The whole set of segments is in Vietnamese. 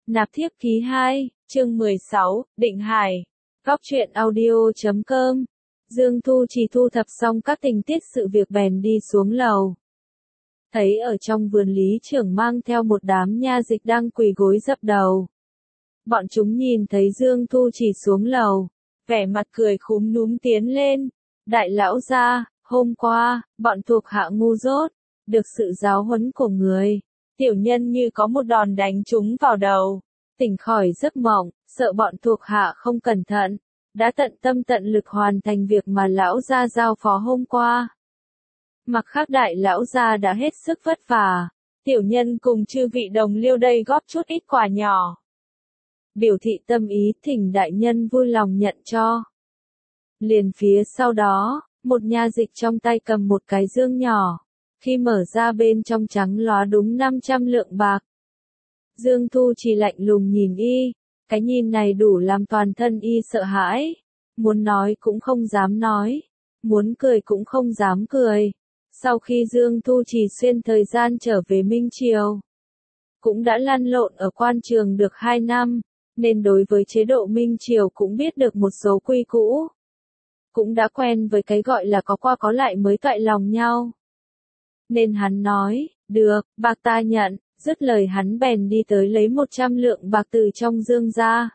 Nạp thiếp ký 2, chương 16, Định Hải. Góc truyện audio.com. Dương Thu Trì thu thập xong các tình tiết sự việc bèn đi xuống lầu. Thấy ở trong vườn Lý Trưởng mang theo một đám nha dịch đang quỳ gối dập đầu. Bọn chúng nhìn thấy Dương Thu Trì xuống lầu, vẻ mặt cười khúm núm tiến lên. Đại lão gia, hôm qua, bọn thuộc hạ ngu dốt, được sự giáo huấn của người. Tiểu nhân như có một đòn đánh trúng vào đầu, tỉnh khỏi giấc mộng, sợ bọn thuộc hạ không cẩn thận, đã tận tâm tận lực hoàn thành việc mà lão gia giao phó hôm qua. Mặc khác đại lão gia đã hết sức vất vả, tiểu nhân cùng chư vị đồng liêu đây góp chút ít quà nhỏ. Biểu thị tâm ý thỉnh đại nhân vui lòng nhận cho. Liền phía sau đó, một nha dịch trong tay cầm một cái dương nhỏ. Khi mở ra bên trong trắng lóa đúng 500 lượng bạc. Dương Thu Trì lạnh lùng nhìn y, cái nhìn này đủ làm toàn thân y sợ hãi. Muốn nói cũng không dám nói, muốn cười cũng không dám cười. Sau khi Dương Thu Trì xuyên thời gian trở về Minh Triều, cũng đã lăn lộn ở quan trường được 2 năm, nên đối với chế độ Minh Triều cũng biết được một số quy cũ. Cũng đã quen với cái gọi là có qua có lại mới toại lòng nhau. Nên hắn nói, được, bạc ta nhận, dứt lời hắn bèn đi tới lấy 100 lượng bạc từ trong dương ra.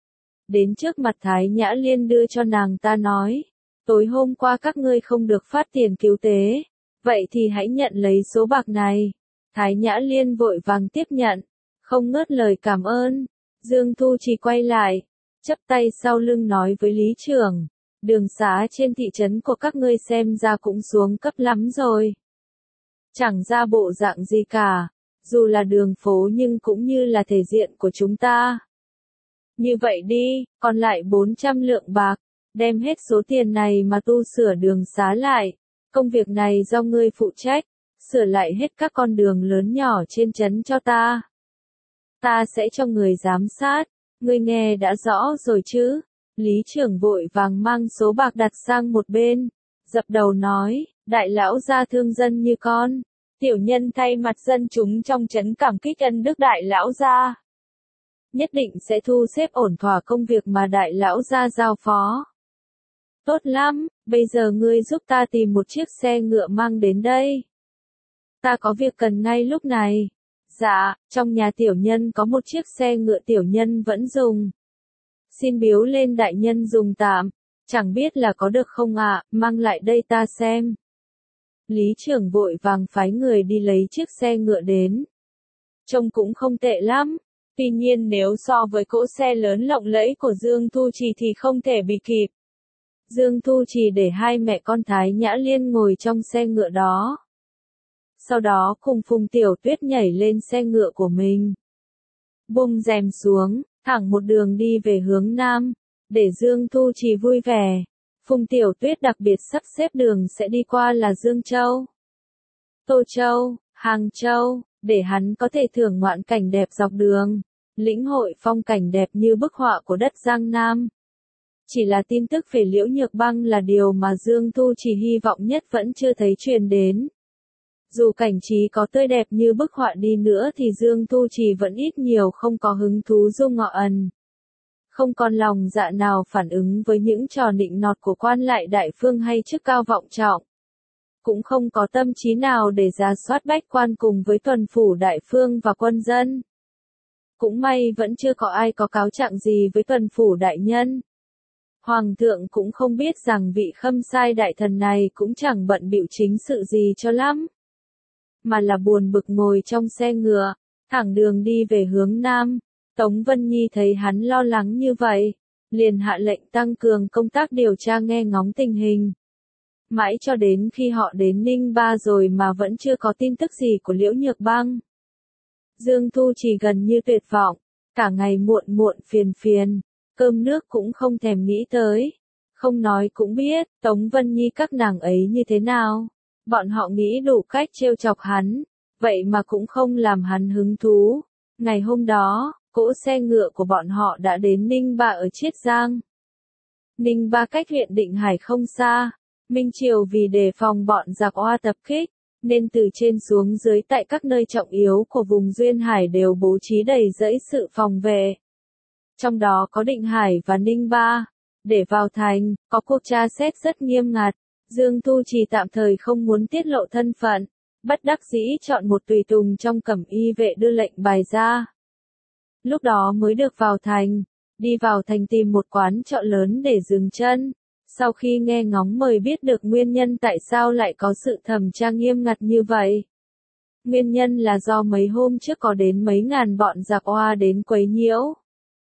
Đến trước mặt Thái Nhã Liên đưa cho nàng ta nói, tối hôm qua các ngươi không được phát tiền cứu tế, vậy thì hãy nhận lấy số bạc này. Thái Nhã Liên vội vàng tiếp nhận, không ngớt lời cảm ơn. Dương Thu Trì quay lại, chắp tay sau lưng nói với Lý Trưởng, đường xá trên thị trấn của các ngươi xem ra cũng xuống cấp lắm rồi. Chẳng ra bộ dạng gì cả, dù là đường phố nhưng cũng như là thể diện của chúng ta. Như vậy đi, còn lại 400 lượng bạc, đem hết số tiền này mà tu sửa đường xá lại. Công việc này do ngươi phụ trách, sửa lại hết các con đường lớn nhỏ trên trấn cho ta. Ta sẽ cho người giám sát, ngươi nghe đã rõ rồi chứ? Lý Trưởng vội vàng mang số bạc đặt sang một bên, dập đầu nói, đại lão gia thương dân như con. Tiểu nhân thay mặt dân chúng trong trấn cảm kích ân đức đại lão gia. Nhất định sẽ thu xếp ổn thỏa công việc mà đại lão gia giao phó. Tốt lắm, bây giờ ngươi giúp ta tìm một chiếc xe ngựa mang đến đây. Ta có việc cần ngay lúc này. Dạ, trong nhà tiểu nhân có một chiếc xe ngựa tiểu nhân vẫn dùng. Xin biếu lên đại nhân dùng tạm, chẳng biết là có được không ạ, mang lại đây ta xem. Lý Trưởng vội vàng phái người đi lấy chiếc xe ngựa đến. Trông cũng không tệ lắm, tuy nhiên nếu so với cỗ xe lớn lộng lẫy của Dương Thu Trì thì không thể bị kịp. Dương Thu Trì để hai mẹ con Thái Nhã Liên ngồi trong xe ngựa đó. Sau đó cùng Phùng Tiểu Tuyết nhảy lên xe ngựa của mình. Buông rèm xuống, thẳng một đường đi về hướng Nam, để Dương Thu Trì vui vẻ. Phùng Tiểu Tuyết đặc biệt sắp xếp đường sẽ đi qua là Dương Châu, Tô Châu, Hàng Châu, để hắn có thể thưởng ngoạn cảnh đẹp dọc đường, lĩnh hội phong cảnh đẹp như bức họa của đất Giang Nam. Chỉ là tin tức về Liễu Nhược Băng là điều mà Dương Thu Trì hy vọng nhất vẫn chưa thấy truyền đến. Dù cảnh trí có tươi đẹp như bức họa đi nữa thì Dương Thu Trì vẫn ít nhiều không có hứng thú du ngọ ẩn. Không còn lòng dạ nào phản ứng với những trò nịnh nọt của quan lại đại phương hay chức cao vọng trọng. Cũng không có tâm trí nào để rà soát bách quan cùng với tuần phủ đại phương và quân dân. Cũng may vẫn chưa có ai có cáo trạng gì với tuần phủ đại nhân. Hoàng thượng cũng không biết rằng vị Khâm Sai đại thần này cũng chẳng bận bịu chính sự gì cho lắm. Mà là buồn bực ngồi trong xe ngựa, thẳng đường đi về hướng Nam. Tống Vân Nhi thấy hắn lo lắng như vậy, liền hạ lệnh tăng cường công tác điều tra nghe ngóng tình hình. Mãi cho đến khi họ đến Ninh Ba rồi mà vẫn chưa có tin tức gì của Liễu Nhược Băng. Dương Thu Trì gần như tuyệt vọng, cả ngày muộn muộn phiền phiền, cơm nước cũng không thèm nghĩ tới. Không nói cũng biết, Tống Vân Nhi các nàng ấy như thế nào. Bọn họ nghĩ đủ cách trêu chọc hắn, vậy mà cũng không làm hắn hứng thú. Ngày hôm đó, cỗ xe ngựa của bọn họ đã đến Ninh Ba ở Chiết Giang. Ninh Ba cách huyện Định Hải không xa. Minh Triều vì đề phòng bọn giặc Oa tập kích, nên từ trên xuống dưới tại các nơi trọng yếu của vùng Duyên Hải đều bố trí đầy dãy sự phòng vệ. Trong đó có Định Hải và Ninh Ba. Để vào thành, có cuộc tra xét rất nghiêm ngặt. Dương Thu Trì tạm thời không muốn tiết lộ thân phận, bất đắc dĩ chọn một tùy tùng trong cẩm y vệ đưa lệnh bài ra. Lúc đó mới được vào thành, đi vào thành tìm một quán trọ lớn để dừng chân. Sau khi nghe ngóng mời biết được nguyên nhân tại sao lại có sự thẩm tra nghiêm ngặt như vậy. Nguyên nhân là do mấy hôm trước có đến mấy ngàn bọn giặc oa đến quấy nhiễu.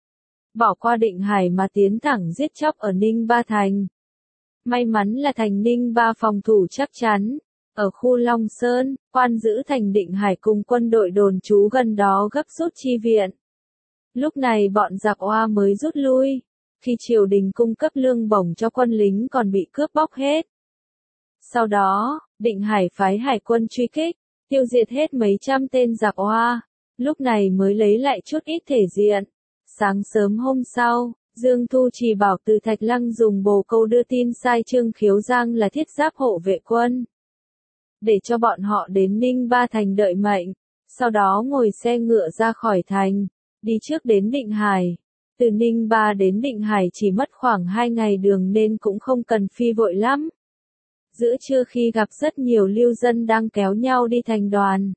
Bỏ qua Định Hải mà tiến thẳng giết chóc ở Ninh Ba Thành. May mắn là thành Ninh Ba phòng thủ chắc chắn. Ở khu Long Sơn, quan giữ thành Định Hải cùng quân đội đồn trú gần đó gấp rút chi viện. Lúc này bọn giặc oa mới rút lui, khi triều đình cung cấp lương bổng cho quân lính còn bị cướp bóc hết. Sau đó, Định Hải phái hải quân truy kích, tiêu diệt hết mấy trăm tên giặc oa, lúc này mới lấy lại chút ít thể diện. Sáng sớm hôm sau, Dương Thu Trì bảo Từ Thạch Lăng dùng bồ câu đưa tin sai Trương Khiếu Giang là thiết giáp hộ vệ quân, để cho bọn họ đến Ninh Ba Thành đợi mệnh, sau đó ngồi xe ngựa ra khỏi thành, đi trước đến Định Hải. Từ Ninh Ba đến Định Hải chỉ mất khoảng 2 ngày đường nên cũng không cần phi vội lắm. Giữa trưa khi gặp rất nhiều lưu dân đang kéo nhau đi thành đoàn,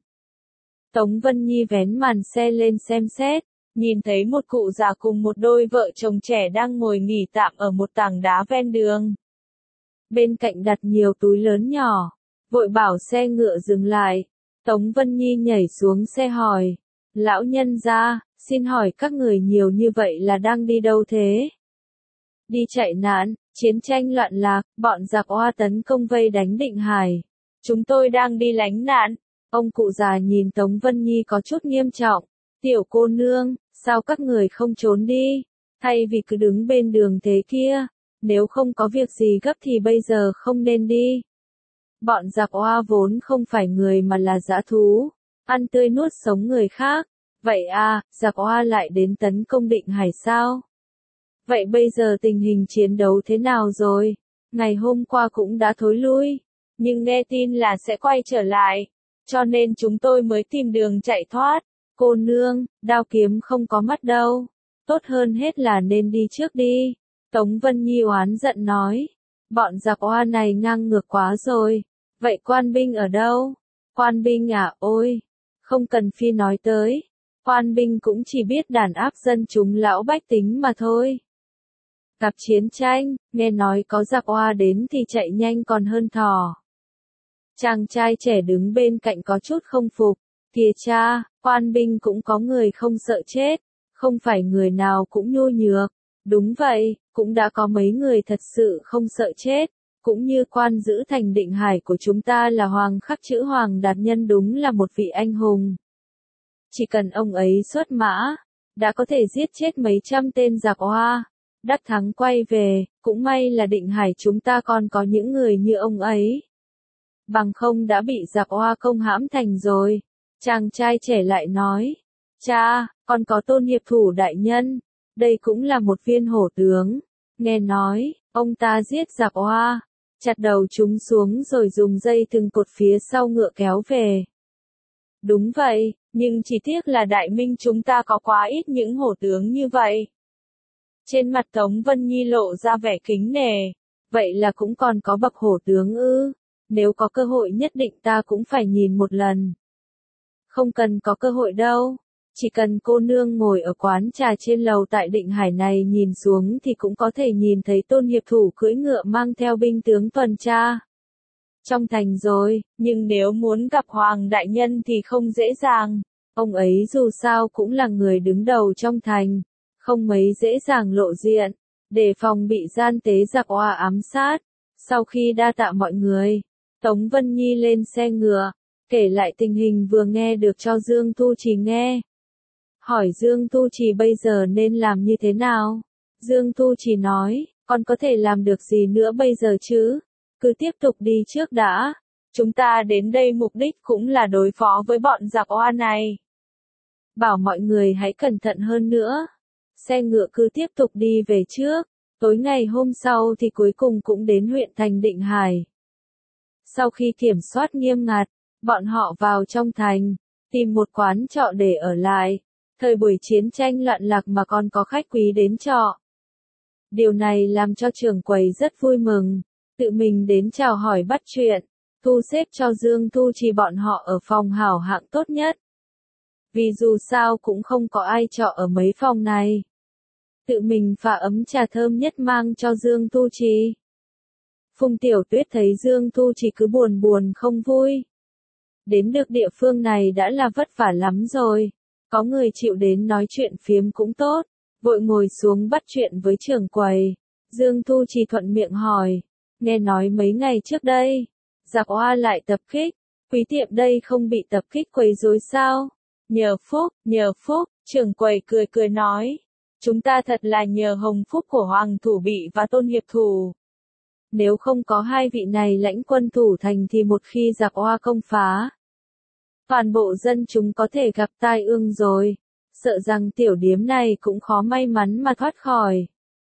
Tống Vân Nhi vén màn xe lên xem xét, nhìn thấy một cụ già cùng một đôi vợ chồng trẻ đang ngồi nghỉ tạm ở một tảng đá ven đường. Bên cạnh đặt nhiều túi lớn nhỏ, vội bảo xe ngựa dừng lại. Tống Vân Nhi nhảy xuống xe hỏi, lão nhân gia, xin hỏi các người nhiều như vậy là đang đi đâu thế? Đi chạy nạn, chiến tranh loạn lạc, bọn giặc oa tấn công vây đánh Định Hải. Chúng tôi đang đi lánh nạn. Ông cụ già nhìn Tống Vân Nhi có chút nghiêm trọng. Tiểu cô nương, sao các người không trốn đi? Thay vì cứ đứng bên đường thế kia, nếu không có việc gì gấp thì bây giờ không nên đi. Bọn giặc oa vốn không phải người mà là dã thú, ăn tươi nuốt sống người khác. Vậy à, giặc oa lại đến tấn công Định Hải sao? Vậy bây giờ tình hình chiến đấu thế nào rồi? Ngày hôm qua cũng đã thối lui, nhưng nghe tin là sẽ quay trở lại, cho nên chúng tôi mới tìm đường chạy thoát. Cô nương, đao kiếm không có mắt đâu, tốt hơn hết là nên đi trước đi. Tống Vân Nhi oán giận nói, bọn giặc oa này ngang ngược quá rồi. Vậy quan binh ở đâu? Quan binh à, ôi, không cần phi nói tới. Quan binh cũng chỉ biết đàn áp dân chúng lão bách tính mà thôi. Gặp chiến tranh, nghe nói có giặc oa đến thì chạy nhanh còn hơn thỏ. Chàng trai trẻ đứng bên cạnh có chút không phục. Kìa cha, quan binh cũng có người không sợ chết, không phải người nào cũng nhu nhược. Đúng vậy, cũng đã có mấy người thật sự không sợ chết, cũng như quan giữ thành Định Hải của chúng ta là Hoàng khắc chữ Hoàng Đạt Nhân, đúng là một vị anh hùng. Chỉ cần ông ấy xuất mã, đã có thể giết chết mấy trăm tên giặc oa, đắc thắng quay về. Cũng may là Định Hải chúng ta còn có những người như ông ấy. Bằng không đã bị giặc oa công hãm thành rồi. Chàng trai trẻ lại nói, cha, còn có Tôn Hiệp Thủ đại nhân, đây cũng là một viên hổ tướng. Nghe nói, ông ta giết giặc oa, chặt đầu chúng xuống rồi dùng dây thừng cột phía sau ngựa kéo về. Đúng vậy, nhưng chỉ tiếc là Đại Minh chúng ta có quá ít những hổ tướng như vậy. Trên mặt Tống Vân Nhi lộ ra vẻ kính nể. Vậy là cũng còn có bậc hổ tướng ư? Nếu có cơ hội nhất định ta cũng phải nhìn một lần. Không cần có cơ hội đâu. Chỉ cần cô nương ngồi ở quán trà trên lầu tại Định Hải này nhìn xuống thì cũng có thể nhìn thấy Tôn Hiệp Thủ cưỡi ngựa mang theo binh tướng tuần tra trong thành rồi. Nhưng nếu muốn gặp Hoàng đại nhân thì không dễ dàng. Ông ấy dù sao cũng là người đứng đầu trong thành, không mấy dễ dàng lộ diện, để phòng bị gian tế giặc oa ám sát. Sau khi đa tạ mọi người, Tống Vân Nhi lên xe ngựa, kể lại tình hình vừa nghe được cho Dương Thu Trì nghe. Hỏi Dương Thu Trì bây giờ nên làm như thế nào? Dương Thu Trì nói, con có thể làm được gì nữa bây giờ chứ? Cứ tiếp tục đi trước đã. Chúng ta đến đây mục đích cũng là đối phó với bọn giặc oa này. Bảo mọi người hãy cẩn thận hơn nữa. Xe ngựa cứ tiếp tục đi về trước. Tối ngày hôm sau thì cuối cùng cũng đến huyện thành Định Hải. Sau khi kiểm soát nghiêm ngặt, Bọn họ vào trong thành, tìm một quán trọ để ở lại. Thời buổi chiến tranh loạn lạc mà còn có khách quý đến trọ. Điều này làm cho trưởng quầy rất vui mừng, tự mình đến chào hỏi bắt chuyện, thu xếp cho Dương Thu Trì bọn họ ở phòng hảo hạng tốt nhất. Vì dù sao cũng không có ai trọ ở mấy phòng này. Tự mình pha ấm trà thơm nhất mang cho Dương Thu Trì. Phùng Tiểu Tuyết thấy Dương Thu Trì cứ buồn buồn không vui. Đến được địa phương này đã là vất vả lắm rồi, có người chịu đến nói chuyện phiếm cũng tốt, vội ngồi xuống bắt chuyện với trưởng quầy. Dương Thu Trì thuận miệng hỏi, nghe nói mấy ngày trước đây, giặc Hoa lại tập kích, quý tiệm đây không bị tập kích quấy rối sao? Nhờ phúc, trưởng quầy cười cười nói, chúng ta thật là nhờ hồng phúc của Hoàng Thủ Bị và Tôn Hiệp Thủ. Nếu không có hai vị này lãnh quân thủ thành thì một khi giặc Hoa công phá, toàn bộ dân chúng có thể gặp tai ương rồi, sợ rằng tiểu điếm này cũng khó may mắn mà thoát khỏi.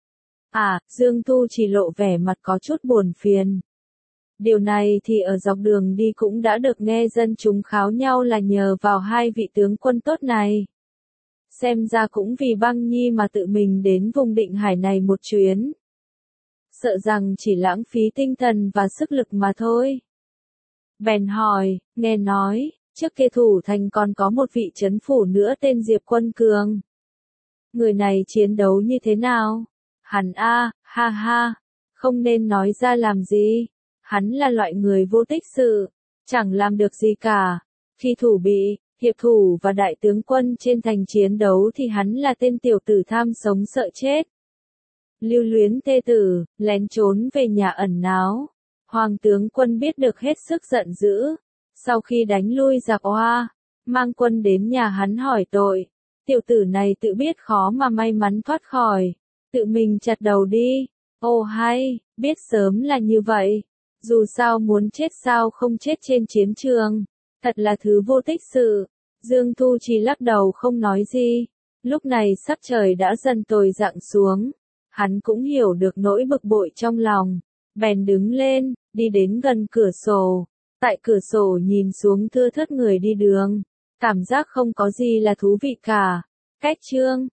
Dương Thu Trì lộ vẻ mặt có chút buồn phiền. Điều này thì ở dọc đường đi cũng đã được nghe dân chúng kháo nhau là nhờ vào hai vị tướng quân tốt này. Xem ra cũng vì Băng Nhi mà tự mình đến vùng Định Hải này một chuyến. Sợ rằng chỉ lãng phí tinh thần và sức lực mà thôi. Bèn hỏi, nghe nói, trước kia thủ thành còn có một vị trấn phủ nữa tên Diệp Quân Cường. Người này chiến đấu như thế nào? Hắn ha ha, không nên nói ra làm gì. Hắn là loại người vô tích sự, chẳng làm được gì cả. Khi Thủ Bị, Hiệp Thủ và đại tướng quân trên thành chiến đấu thì hắn là tên tiểu tử tham sống sợ chết. Lưu luyến thê tử, lén trốn về nhà ẩn náu. Hoàng tướng quân biết được hết sức giận dữ. Sau khi đánh lui giặc Hoa, mang quân đến nhà hắn hỏi tội. Tiểu tử này tự biết khó mà may mắn thoát khỏi, tự mình chặt đầu đi. Ô hay, biết sớm là như vậy. Dù sao muốn chết sao không chết trên chiến trường. Thật là thứ vô tích sự. Dương Thu Trì lắc đầu không nói gì. Lúc này sắc trời đã dần tối rạng xuống. Hắn cũng hiểu được nỗi bực bội trong lòng. Bèn đứng lên, đi đến gần cửa sổ. Tại cửa sổ nhìn xuống thưa thớt người đi đường. Cảm giác không có gì là thú vị cả. Cách chương